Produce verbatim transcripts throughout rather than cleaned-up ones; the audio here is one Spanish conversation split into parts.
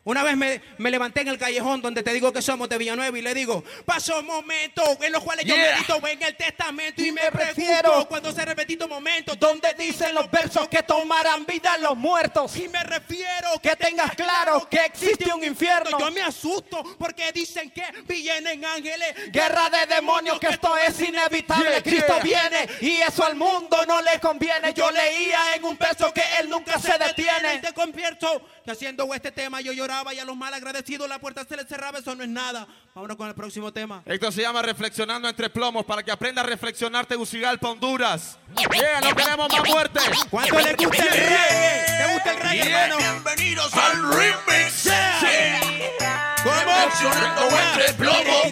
Una vez me, me levanté en el callejón donde te digo que somos de Villanueva y le digo, pasó momentos en los cuales yeah. yo medito en el testamento y, y me, me prefiero cuando se repetido momentos donde dicen los versos que tomarán vida los muertos. Y me refiero que, que tengas claro que existe un infierno. Yo me asusto porque dicen que vienen ángeles, guerra de demonios, que esto es inevitable. Yeah, Cristo yeah. viene y eso al mundo no le conviene. Yo leía en un verso que él nunca se detiene. Y te convierto que haciendo este tema yo lloraba y a los mal agradecidos la puerta se les cerraba. Eso no es nada. Vámonos con el próximo tema. Esto se llama Reflexionando entre Plomos, para que aprenda a reflexionar Tegucigalpa, Honduras. Yeah, no queremos más muerte. ¿Cuánto le gusta el reggae? ¿Te gusta el reggae, yeah. hermano? Bienvenidos al remix. Yeah. Sí. Reflexionando entre Plomos.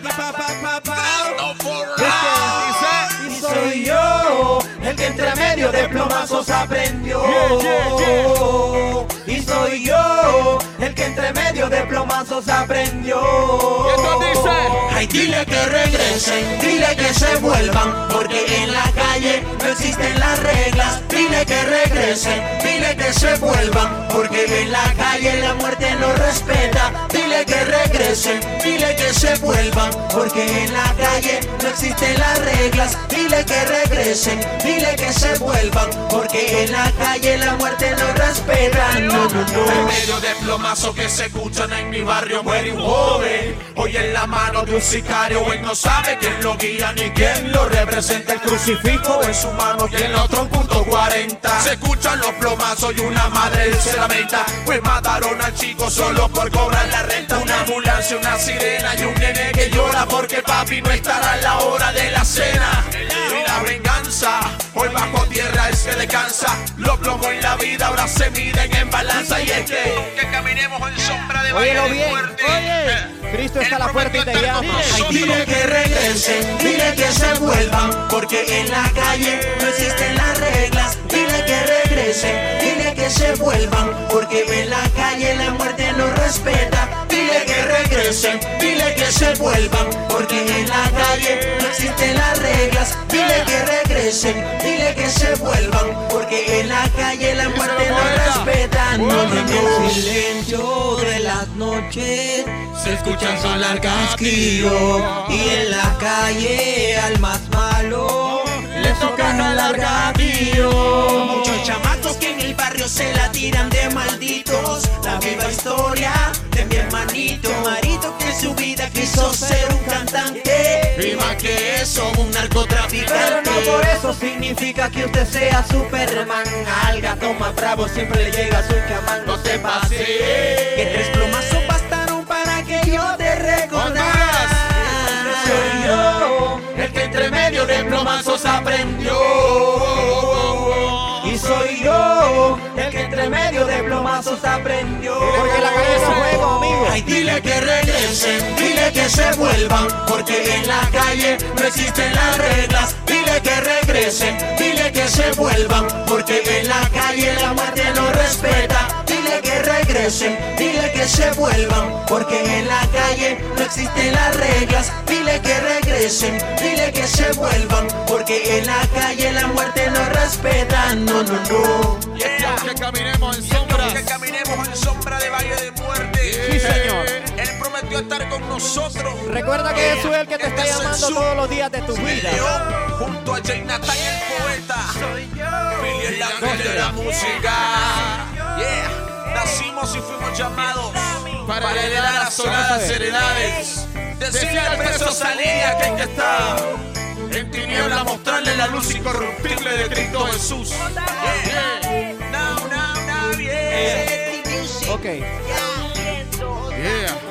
Y soy yo el que entre medio de plomazos aprendió. Yeah, yeah, yeah. Y soy yo el que entre medio de plomazos aprendió. ¿Qué esto dice? Ay, dile que regresen, dile que se vuelvan, porque en la calle no existen las reglas. Dile que regresen, dile que se vuelvan, porque en la calle la muerte no respeta. Dile que regresen, dile que se vuelvan, porque en la calle no existen las reglas. Dile que regresen, dile que se vuelvan, porque en la calle la muerte no respeta. No, no, no. En medio de plomazos que se escuchan en mi barrio muere un joven, hoy en la mano de un sicario. Él no sabe quién lo guía ni quién lo representa. El crucifijo en su mano y en otro punto cuarenta. Se escuchan los plomazos y una madre se lamenta, pues mataron al chico solo por cobrar la renta. Una ambulancia, una sirena y un nene que llora porque papi no estará a la hora de la cena. Y la venganza, hoy bajo tierra es que descansa. Los plomos en la vida ahora se miden en balanza. Y es que, que caminemos en sombra de valle de muerte. Oye, Cristo está a la puerta y te llama. Ay, dile que regresen, dile que se vuelvan, porque en la calle no existen las reglas. Dile que regresen, dile que se vuelvan, porque en la calle la muerte no respeta. Dile que regresen, dile que se vuelvan, porque en la calle no existen las reglas. Dile que regresen, dile que se vuelvan, porque en la calle la muerte no respeta. No, no, no. En el silencio de las noches se escuchan sonar casquillos, y en la calle al más malo le tocan al gatillo. Muchos chamacos que en el barrio se la tiran de malditos. La viva historia de mi hermanito Marito, que en su vida quiso ser un cantante, y más que eso un narcotraficante. Pero no por eso significa que usted sea Superman. Al gato más bravo siempre le llega su chamán. No te pase que tres plomazos bastaron para que yo te recordara. Soy yo el que entre medio de plomazos aprendió. Y soy yo el que entre medio de plomazos aprendió. Porque la calle es un juego, amigo. Ay, dile que regresen, dile que se vuelvan, porque en la calle no existen las reglas. Dile que regresen, dile que se vuelvan, porque en la calle la muerte no respeta. Dile que regresen, dile que se vuelvan, porque en la calle no existen las reglas. Dile que regresen, dile que se vuelvan, porque en la calle la muerte no respeta. No, no, no. Yeah. Que caminemos en sombra. Que caminemos en sombra de valle de muerte. Yeah. Sí, señor. Él prometió estar con nosotros. Recuerda que Jesús es el que te está llamando todos los días de tu vida. León, junto a Jay Nathan, el poeta. Soy yo. Billy el ángel de la música. Yeah. Nacimos y fuimos llamados para, para heredar las sonadas heredades. Decirle al preso salía que hay que estar en tiniebla, mostrarle la luz incorruptible de Cristo Jesús. Yeah. No, no, no, yeah. Ok. Yeah.